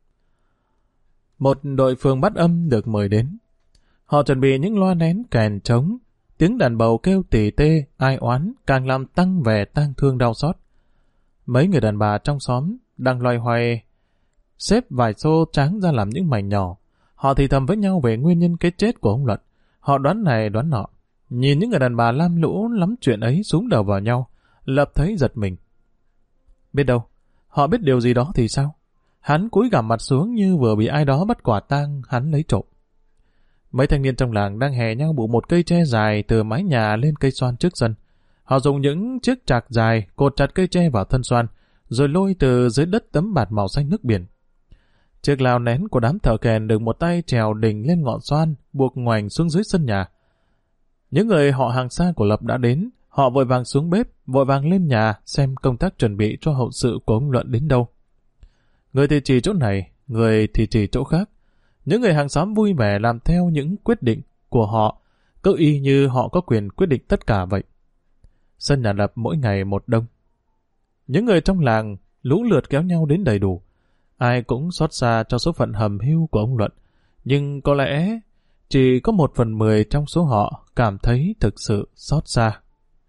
Speaker 1: Một đội phường bắt âm được mời đến. Họ chuẩn bị những loa nén kèn trống, tiếng đàn bầu kêu tỉ tê, ai oán, càng làm tăng vẻ tang thương đau xót. Mấy người đàn bà trong xóm đang loay hoay xếp vài xô tráng ra làm những mảnh nhỏ. Họ thì thầm với nhau về nguyên nhân cái chết của ông Luận. Họ đoán này đoán nọ. Nhìn những người đàn bà lam lũ lắm chuyện ấy xúm đầu vào nhau, Lập thấy giật mình. Biết đâu, họ biết điều gì đó thì sao? Hắn cúi gằm mặt xuống như vừa bị ai đó bắt quả tang hắn lấy trộm. Mấy thanh niên trong làng đang hè nhau bụ một cây tre dài từ mái nhà lên cây xoan trước sân. Họ dùng những chiếc trạc dài cột chặt cây tre vào thân xoan, rồi lôi từ dưới đất tấm bạt màu xanh nước biển. Chiếc lao nén của đám thợ kèn được một tay trèo đỉnh lên ngọn xoan, buộc ngoảnh xuống dưới sân nhà. Những người họ hàng xa của Lập đã đến, họ vội vàng xuống bếp, vội vàng lên nhà xem công tác chuẩn bị cho hậu sự của ông Luận đến đâu. Người thì chỉ chỗ này, người thì chỉ chỗ khác. Những người hàng xóm vui vẻ làm theo những quyết định của họ, cứ y như họ có quyền quyết định tất cả vậy. Sân nhà Lập mỗi ngày một đông. Những người trong làng lũ lượt kéo nhau đến đầy đủ. Ai cũng xót xa cho số phận hầm hưu của ông Luận, nhưng có lẽ chỉ có một phần mười trong số họ cảm thấy thực sự xót xa.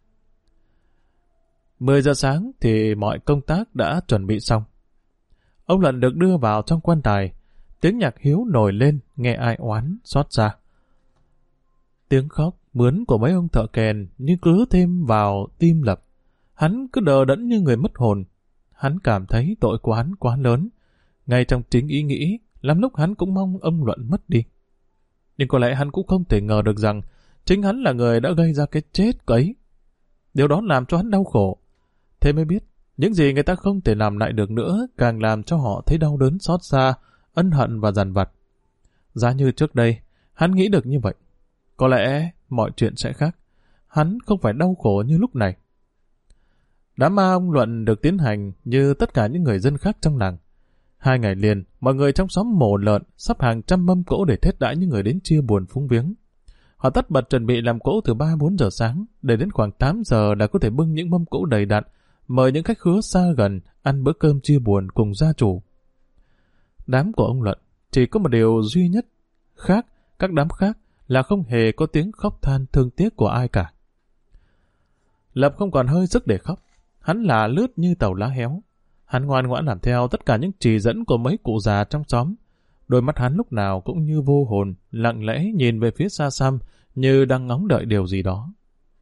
Speaker 1: Mười giờ sáng thì mọi công tác đã chuẩn bị xong. Ông Luận được đưa vào trong quan tài. Tiếng nhạc hiếu nổi lên, nghe ai oán, xót xa. Tiếng khóc, mướn của mấy ông thợ kèn như cứ thêm vào tim Lập. Hắn cứ đờ đẫn như người mất hồn. Hắn cảm thấy tội của hắn quá lớn. Ngay trong chính ý nghĩ, lắm lúc hắn cũng mong ông Luận mất đi. Nhưng có lẽ hắn cũng không thể ngờ được rằng chính hắn là người đã gây ra cái chết ấy. Điều đó làm cho hắn đau khổ. Thế mới biết, Những gì người ta không thể làm lại được nữa càng làm cho họ thấy đau đớn xót xa, ân hận và dằn vặt. Giá như trước đây, hắn nghĩ được như vậy. Có lẽ mọi chuyện sẽ khác. Hắn không phải đau khổ như lúc này. Đám ma ông Luận được tiến hành như tất cả những người dân khác trong làng. Hai ngày liền, mọi người trong xóm mổ lợn sắp hàng trăm mâm cỗ để thết đãi những người đến chia buồn phúng viếng. Họ tất bật chuẩn bị làm cỗ từ ba bốn giờ sáng, để đến khoảng tám giờ đã có thể bưng những mâm cỗ đầy đặn, mời những khách khứa xa gần ăn bữa cơm chia buồn cùng gia chủ. Đám của ông Luận chỉ có một điều duy nhất khác các đám khác là không hề có tiếng khóc than thương tiếc của ai cả. Lập không còn hơi sức để khóc. Hắn là lướt như tàu lá héo. Hắn ngoan ngoãn làm theo tất cả những chỉ dẫn của mấy cụ già trong xóm. Đôi mắt hắn lúc nào cũng như vô hồn, lặng lẽ nhìn về phía xa xăm, như đang ngóng đợi điều gì đó.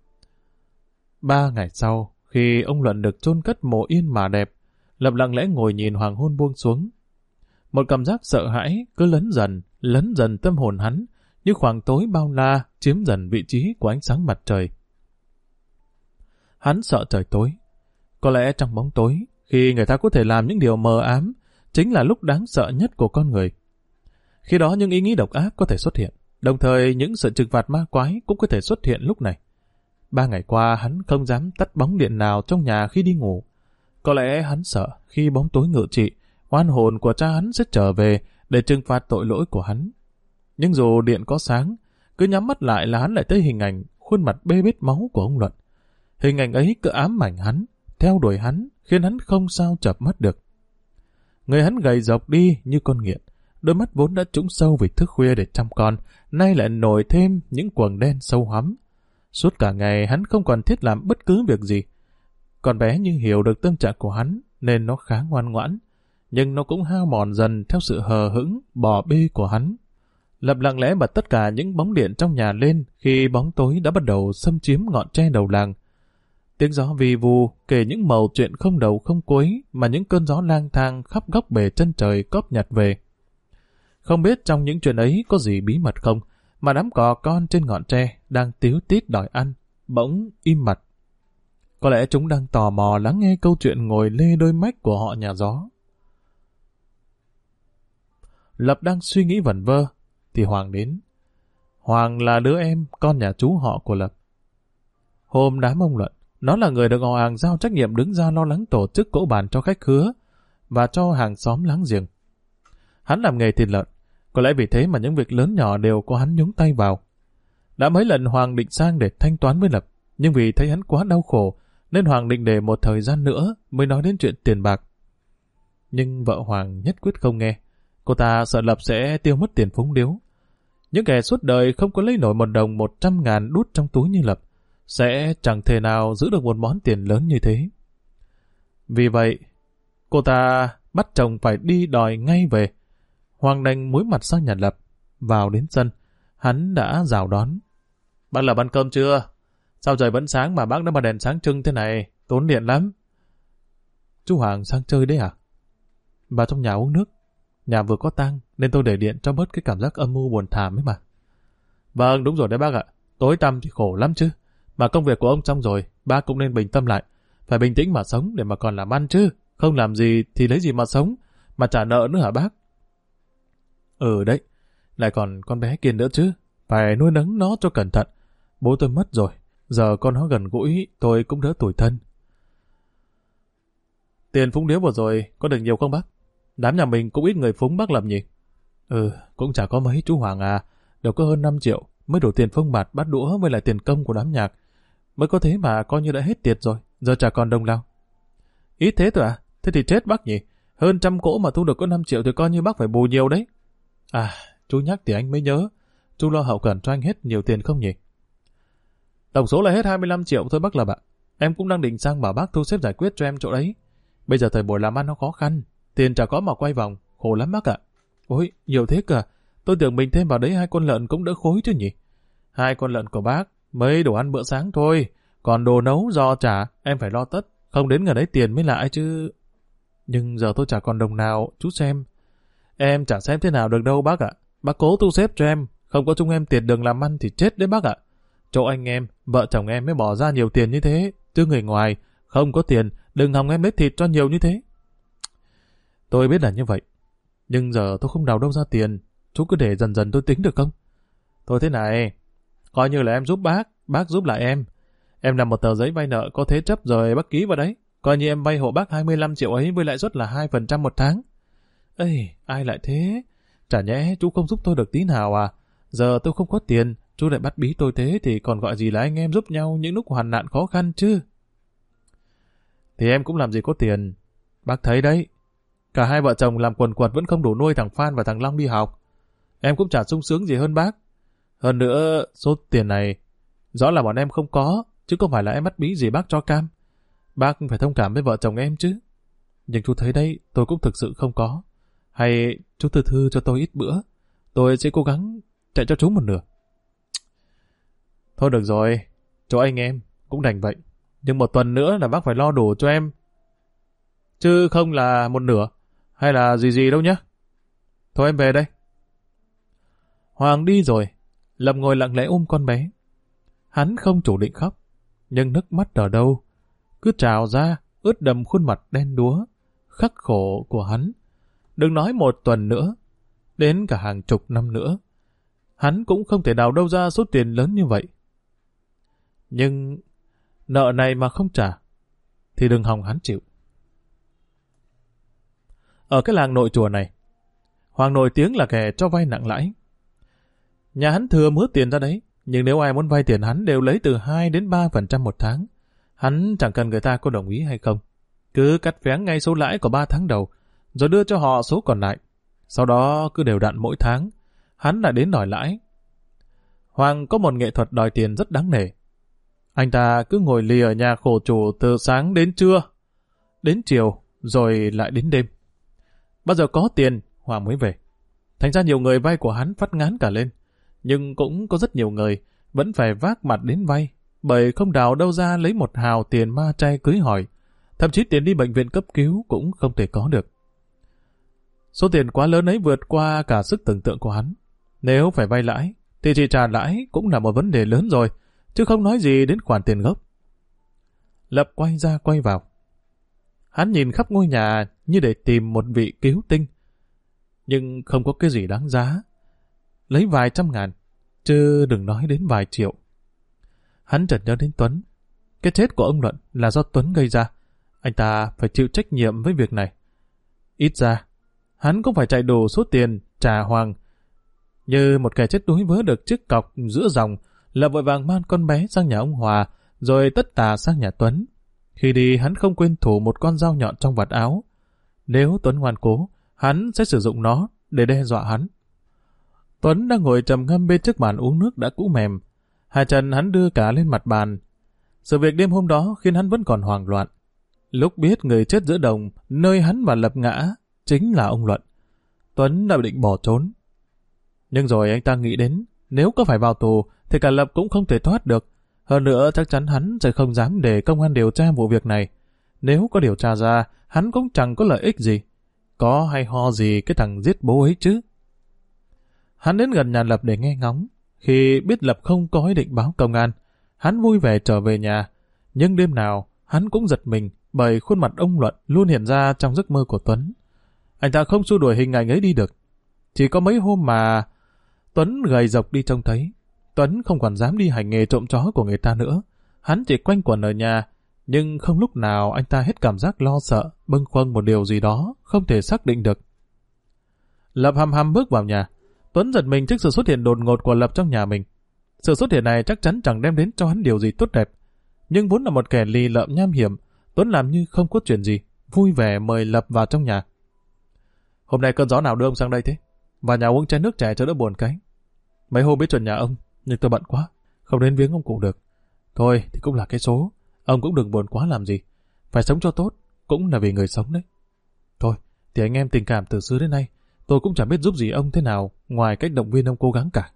Speaker 1: Ba ngày sau, khi ông Luận được chôn cất mộ yên mà đẹp, Lập lặng lẽ ngồi nhìn hoàng hôn buông xuống. Một cảm giác sợ hãi cứ lấn dần, lấn dần tâm hồn hắn, như khoảng tối bao la chiếm dần vị trí của ánh sáng mặt trời. Hắn sợ trời tối. Có lẽ trong bóng tối, khi người ta có thể làm những điều mờ ám, chính là lúc đáng sợ nhất của con người. Khi đó những ý nghĩ độc ác có thể xuất hiện, đồng thời những sự trừng phạt ma quái cũng có thể xuất hiện lúc này. Ba ngày qua hắn không dám tắt bóng điện nào trong nhà khi đi ngủ. Có lẽ hắn sợ khi bóng tối ngự trị, oan hồn của cha hắn sẽ trở về để trừng phạt tội lỗi của hắn. Nhưng dù điện có sáng, cứ nhắm mắt lại là hắn lại thấy hình ảnh khuôn mặt bê bết máu của ông Luận. Hình ảnh ấy cứ ám ảnh hắn, theo đuổi hắn, khiến hắn không sao chợp mắt được. Người hắn gầy dọc đi như con nghiện, đôi mắt vốn đã trũng sâu vì thức khuya để chăm con, nay lại nổi thêm những quầng đen sâu hoắm. Suốt cả ngày hắn không còn thiết làm bất cứ việc gì. Con bé như hiểu được tâm trạng của hắn, nên nó khá ngoan ngoãn, nhưng nó cũng hao mòn dần theo sự hờ hững, bỏ bê của hắn. Lập lặng lẽ bật tất cả những bóng điện trong nhà lên khi bóng tối đã bắt đầu xâm chiếm ngọn tre đầu làng. Tiếng gió vi vu kể những mẩu chuyện không đầu không cuối mà những cơn gió lang thang khắp góc bề chân trời cóp nhặt về. Không biết trong những chuyện ấy có gì bí mật không, mà đám cò con trên ngọn tre đang tíu tít đòi ăn, bỗng im mặt. Có lẽ chúng đang tò mò lắng nghe câu chuyện ngồi lê đôi mách của họ nhà gió. Lập đang suy nghĩ vẩn vơ, thì Hoàng đến. Hoàng là đứa em, con nhà chú họ của Lập. Hôm đám ông Luận, nó là người được họ hàng giao trách nhiệm đứng ra lo lắng tổ chức cỗ bàn cho khách khứa và cho hàng xóm láng giềng. Hắn làm nghề thịt lợn, có lẽ vì thế mà những việc lớn nhỏ đều có hắn nhúng tay vào. Đã mấy lần Hoàng định sang để thanh toán với Lập, nhưng vì thấy hắn quá đau khổ, nên Hoàng định để một thời gian nữa mới nói đến chuyện tiền bạc. Nhưng vợ Hoàng nhất quyết không nghe. Cô ta sợ Lập sẽ tiêu mất tiền phúng điếu. Những kẻ suốt đời không có lấy nổi một đồng một trăm ngàn đút trong túi như Lập sẽ chẳng thể nào giữ được một món tiền lớn như thế. Vì vậy, cô ta bắt chồng phải đi đòi ngay về. Hoàng đành muối mặt sang nhà Lập. Vào đến sân, hắn đã rào đón. Bác Lập ăn cơm chưa? Sao trời vẫn sáng mà bác đã bật đèn sáng trưng thế này? Tốn điện lắm. Chú Hoàng sang chơi đấy à? Vào trong nhà uống nước. Nhà vừa có tang nên tôi để điện cho bớt cái cảm giác âm mưu buồn thảm ấy mà. Vâng, đúng rồi đấy bác ạ. Tối tăm thì khổ lắm chứ. Mà công việc của ông xong rồi, bác cũng nên bình tâm lại. Phải bình tĩnh mà sống để mà còn làm ăn chứ. Không làm gì thì lấy gì mà sống. Mà trả nợ nữa hả bác? Ừ đấy. Lại còn con bé kia nữa chứ. Phải nuôi nấng nó cho cẩn thận. Bố tôi mất rồi. Giờ con nó gần gũi, tôi cũng đỡ tủi thân. Tiền phúng điếu vừa rồi có được nhiều không bác? Đám nhà mình cũng ít người phúng bác Lập nhỉ? Ừ, cũng chả có mấy chú Hoàng à. Đều có hơn năm triệu, mới đủ tiền phông bạt bát đũa với lại tiền công của đám nhạc. Mới có thế mà coi như đã hết tiệt rồi, giờ chả còn đồng nào. Ít thế thôi à? Thế thì chết bác nhỉ? Hơn trăm cỗ mà thu được có năm triệu thì coi như bác phải bù nhiều đấy. À, chú nhắc thì anh mới nhớ. Chú lo hậu cần cho anh hết nhiều tiền không nhỉ? Tổng số là hết hai mươi lăm triệu thôi bác Lập ạ. Em cũng đang định sang bảo bác thu xếp giải quyết cho em chỗ đấy. Bây giờ thời buổi làm ăn nó khó khăn, tiền chả có mà quay vòng, khổ lắm bác ạ. Ôi, nhiều thế cả. Tôi tưởng mình thêm vào đấy hai con lợn cũng đỡ khối chứ nhỉ? Hai con lợn của bác mới đủ ăn bữa sáng thôi. Còn đồ nấu giò chả, em phải lo tất. Không đến gần đấy tiền mới lại chứ. Nhưng giờ tôi chả còn đồng nào, chú xem. Em chả xem thế nào được đâu bác ạ. Bác cố thu xếp cho em. Không có chúng em tiền đường làm ăn thì chết đấy bác ạ. Chỗ anh em, vợ chồng em mới bỏ ra nhiều tiền như thế. Chứ người ngoài, không có tiền Đừng hòng em lấy thịt cho nhiều như thế. Tôi biết là như vậy. Nhưng giờ tôi không đào đâu ra tiền. Chú cứ để dần dần tôi tính được không? Thôi thế này, coi như là em giúp bác, bác giúp lại em. Em làm một tờ giấy vay nợ có thế chấp rồi bác ký vào đấy. Coi như em vay hộ bác hai mươi lăm triệu ấy với lãi suất là hai phần trăm một tháng. Ê, ai lại thế? Chả nhẽ chú không giúp tôi được tí nào à? Giờ tôi không có tiền, chú lại bắt bí tôi thế thì còn gọi gì là anh em giúp nhau những lúc hoàn nạn khó khăn chứ? Thì em cũng làm gì có tiền. Bác thấy đấy, cả hai vợ chồng làm quần quật vẫn không đủ nuôi thằng Phan và thằng Long đi học. Em cũng chả sung sướng gì hơn bác. Hơn nữa, số tiền này rõ là bọn em không có, chứ không phải là em bắt bí gì bác cho cam. Bác phải thông cảm với vợ chồng em chứ. Nhưng chú thấy đấy, tôi cũng thực sự không có. Hay chú thư thư cho tôi ít bữa, tôi sẽ cố gắng chạy cho chú một nửa. Thôi được rồi, chỗ anh em cũng đành vậy. Nhưng một tuần nữa là bác phải lo đủ cho em. Chứ không là một nửa, hay là gì gì đâu nhá. Thôi em về đây. Hoàng đi rồi, Lập ngồi lặng lẽ ôm con bé. Hắn không chủ định khóc, nhưng nước mắt ở đâu cứ trào ra, ướt đầm khuôn mặt đen đúa, khắc khổ của hắn. Đừng nói một tuần nữa, đến cả hàng chục năm nữa, hắn cũng không thể đào đâu ra số tiền lớn như vậy. Nhưng nợ này mà không trả, thì đừng hòng hắn chịu. Ở cái làng nội chùa này, Hoàng nổi tiếng là kẻ cho vay nặng lãi. Nhà hắn thừa mứa tiền ra đấy, nhưng nếu ai muốn vay tiền hắn đều lấy từ hai đến ba phần trăm một tháng. Hắn chẳng cần người ta có đồng ý hay không. Cứ cắt phén ngay số lãi của ba tháng đầu, rồi đưa cho họ số còn lại. Sau đó cứ đều đặn mỗi tháng, hắn lại đến đòi lãi. Hoàng có một nghệ thuật đòi tiền rất đáng nể. Anh ta cứ ngồi lì ở nhà khổ chủ từ sáng đến trưa, đến chiều, rồi lại đến đêm. Bao giờ có tiền, Hoàng mới về. Thành ra nhiều người vay của hắn phát ngán cả lên. Nhưng cũng có rất nhiều người vẫn phải vác mặt đến vay, bởi không đào đâu ra lấy một hào tiền ma chay cưới hỏi. Thậm chí tiền đi bệnh viện cấp cứu cũng không thể có được. Số tiền quá lớn ấy vượt qua cả sức tưởng tượng của hắn. Nếu phải vay lãi, thì chỉ trả lãi cũng là một vấn đề lớn rồi, chứ không nói gì đến khoản tiền gốc. Lập quay ra quay vào. Hắn nhìn khắp ngôi nhà như để tìm một vị cứu tinh. Nhưng không có cái gì đáng giá. Lấy vài trăm ngàn, chứ đừng nói đến vài triệu. Hắn chợt nhớ đến Tuấn. Cái chết của ông Luận là do Tuấn gây ra. Anh ta phải chịu trách nhiệm với việc này. Ít ra, hắn cũng phải chạy đủ số tiền trả Hoàng. Như một kẻ chết đuối vớ được chiếc cọc giữa dòng, là vội vàng mang con bé sang nhà ông Hòa, rồi tất tà sang nhà Tuấn. Khi đi hắn không quên thủ một con dao nhọn trong vạt áo. Nếu Tuấn ngoan cố, hắn sẽ sử dụng nó để đe dọa hắn. Tuấn đang ngồi trầm ngâm bên trước bàn uống nước đã cũ mềm. Hai chân hắn đưa cả lên mặt bàn. Sự việc đêm hôm đó khiến hắn vẫn còn hoảng loạn. Lúc biết người chết giữa đồng, nơi hắn và Lập ngã, chính là ông Luận. Tuấn đã định bỏ trốn. Nhưng rồi anh ta nghĩ đến, nếu có phải vào tù, thì cả Lập cũng không thể thoát được. Hơn nữa chắc chắn hắn sẽ không dám để công an điều tra vụ việc này. Nếu có điều tra ra, hắn cũng chẳng có lợi ích gì. Có hay ho gì cái thằng giết bố ấy chứ. Hắn đến gần nhà Lập để nghe ngóng. Khi biết Lập không có ý định báo công an, hắn vui vẻ trở về nhà. Nhưng đêm nào, hắn cũng giật mình bởi khuôn mặt ông Luận luôn hiện ra trong giấc mơ của Tuấn. Anh ta không xua đuổi hình ảnh ấy đi được. Chỉ có mấy hôm mà Tuấn gầy rộc đi trông thấy. Tuấn không còn dám đi hành nghề trộm chó của người ta nữa. Hắn chỉ quanh quẩn ở nhà, nhưng không lúc nào anh ta hết cảm giác lo sợ, bâng khuâng một điều gì đó, không thể xác định được. Lập hăm hăm bước vào nhà. Tuấn giật mình trước sự xuất hiện đột ngột của Lập trong nhà mình. Sự xuất hiện này chắc chắn chẳng đem đến cho hắn điều gì tốt đẹp. Nhưng vốn là một kẻ lì lợm nham hiểm, Tuấn làm như không có chuyện gì, vui vẻ mời Lập vào trong nhà. Hôm nay cơn gió nào đưa ông sang đây thế? Vào nhà uống chai nước chè cho đỡ buồn cái. Mấy hôm biết chuẩn nhà ông, nhưng tôi bận quá, không đến viếng ông cụ được. Thôi thì cũng là cái số, ông cũng đừng buồn quá làm gì. Phải sống cho tốt, cũng là vì người sống đấy. Thôi, thì anh em tình cảm từ xưa đến nay, tôi cũng chẳng biết giúp gì ông thế nào, ngoài cách động viên ông cố gắng cả.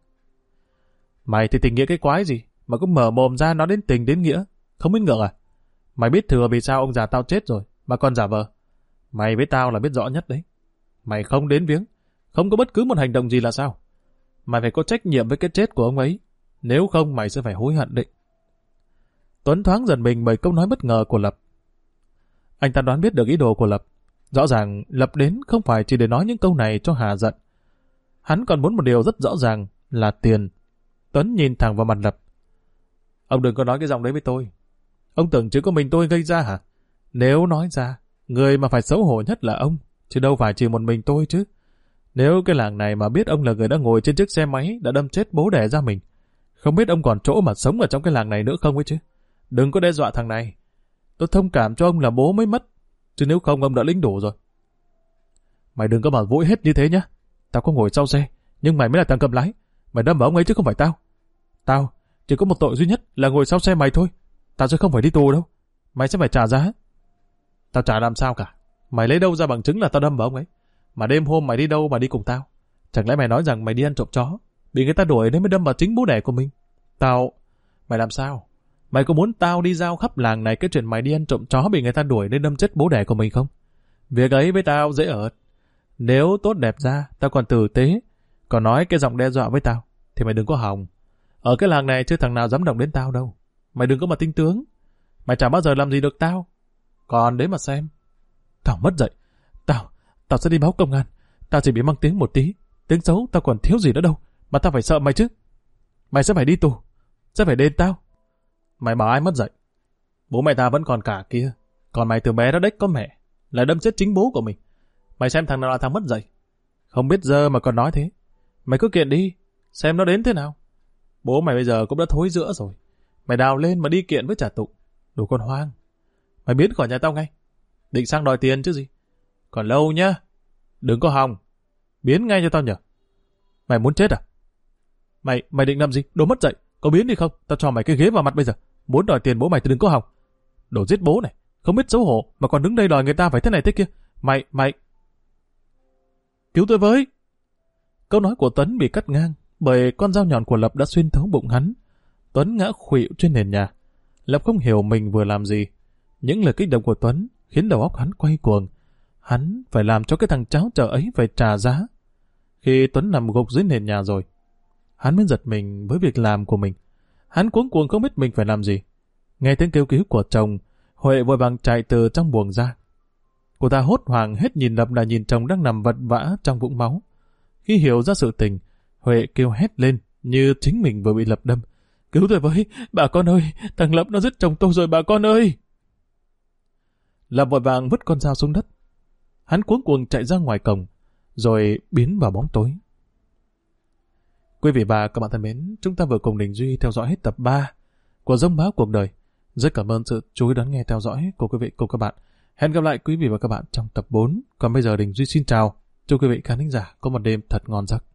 Speaker 1: Mày thì tình nghĩa cái quái gì, mà cũng mở mồm ra nói đến tình đến nghĩa, không biết ngượng à? Mày biết thừa vì sao ông già tao chết rồi, mà còn giả vờ. Mày với tao là biết rõ nhất đấy. Mày không đến viếng, không có bất cứ một hành động gì là sao? Mày phải có trách nhiệm với cái chết của ông ấy, nếu không mày sẽ phải hối hận đấy. Tuấn thoáng giật mình bởi câu nói bất ngờ của Lập. Anh ta đoán biết được ý đồ của Lập. Rõ ràng Lập đến không phải chỉ để nói những câu này cho Hà giận. Hắn còn muốn một điều rất rõ ràng là tiền. Tuấn nhìn thẳng vào mặt Lập. Ông đừng có nói cái giọng đấy với tôi. Ông tưởng chỉ có mình tôi gây ra hả? Nếu nói ra, người mà phải xấu hổ nhất là ông, chứ đâu phải chỉ một mình tôi chứ. Nếu cái làng này mà biết ông là người đã ngồi trên chiếc xe máy đã đâm chết bố đẻ ra mình, không biết ông còn chỗ mà sống ở trong cái làng này nữa không ấy chứ. Đừng có đe dọa thằng này. Tôi thông cảm cho ông là bố mới mất, chứ nếu không ông đã lính đủ rồi. Mày đừng có mà vội hết như thế nhá. Tao có ngồi sau xe, nhưng mày mới là thằng cầm lái. Mày đâm vào ông ấy chứ không phải tao. Tao chỉ có một tội duy nhất là ngồi sau xe mày thôi. Tao sẽ không phải đi tù đâu. Mày sẽ phải trả giá. Tao trả làm sao cả. Mày lấy đâu ra bằng chứng là tao đâm vào ông ấy? Mà đêm hôm mày đi đâu mà đi cùng tao? Chẳng lẽ mày nói rằng mày đi ăn trộm chó, bị người ta đuổi nên mới đâm vào chính bố đẻ của mình? Tao... Mày làm sao? Mày có muốn tao đi giao khắp làng này cái chuyện mày đi ăn trộm chó bị người ta đuổi nên đâm chết bố đẻ của mình không? Việc ấy với tao dễ ợt. Nếu tốt đẹp ra, tao còn tử tế. Còn nói cái giọng đe dọa với tao, thì mày đừng có hòng. Ở cái làng này chưa thằng nào dám động đến tao đâu. Mày đừng có mà tinh tướng. Mày chẳng bao giờ làm gì được tao. Còn đấy mà xem. Tao mất dậy. Tao, tao sẽ đi báo công an. Tao chỉ bị mang tiếng một tí. Tiếng xấu tao còn thiếu gì nữa đâu. Mà tao phải sợ mày chứ. Mày sẽ phải đi tù. Sẽ phải đền tao. Mày bảo ai mất dậy? Bố mẹ tao vẫn còn cả kia. Còn mày từ bé đã đếch có mẹ. Lại đâm chết chính bố của mình. Mày xem thằng nào là thằng mất dậy. Không biết giờ mà còn nói thế. Mày cứ kiện đi. Xem nó đến thế nào. Bố mày bây giờ cũng đã thối rữa rồi. Mày đào lên mà đi kiện với trả tụng. Đồ con hoang. Mày biến khỏi nhà tao ngay. Định sang đòi tiền chứ gì. Còn lâu nhá. Đừng có hòng. Biến ngay cho tao nhờ. Mày muốn chết à? Mày mày định làm gì? Đồ mất dậy. Có biến đi không? Tao cho mày cái ghế vào mặt bây giờ. Muốn đòi tiền bố mày thì đừng có hòng. Đồ giết bố này. Không biết xấu hổ mà còn đứng đây đòi người ta phải thế này thế kia. Mày, mày... Cứu tôi với. Câu nói của Tuấn bị cắt ngang bởi con dao nhọn của Lập đã xuyên thấu bụng hắn. Tuấn ngã khuỵu trên nền nhà. Lập không hiểu mình vừa làm gì. Những lời kích động của Tuấn khiến đầu óc hắn quay cuồng. Hắn phải làm cho cái thằng cháo chờ ấy phải trả giá. Khi Tuấn nằm gục dưới nền nhà rồi, hắn mới giật mình với việc làm của mình. Hắn cuống cuồng không biết mình phải làm gì. Nghe tiếng kêu cứu của chồng, Huệ vội vàng chạy từ trong buồng ra. Cô ta hốt hoảng hết nhìn Lập là nhìn chồng đang nằm vật vã trong vũng máu. Khi hiểu ra sự tình, Huệ kêu hét lên như chính mình vừa bị Lập đâm. Cứu tôi với, bà con ơi, thằng Lập nó giết chồng tôi rồi bà con ơi. Lập vội vàng vứt con dao xuống đất. Hắn cuống cuồng chạy ra ngoài cổng, rồi biến vào bóng tối. Quý vị và các bạn thân mến, chúng ta vừa cùng Đình Duy theo dõi hết tập ba của Giông Báo Cuộc Đời. Rất cảm ơn sự chú ý đón nghe theo dõi của quý vị cùng các bạn. Hẹn gặp lại quý vị và các bạn trong tập bốn. Còn bây giờ Đình Duy xin chào. Chúc quý vị khán thính giả có một đêm thật ngon giấc.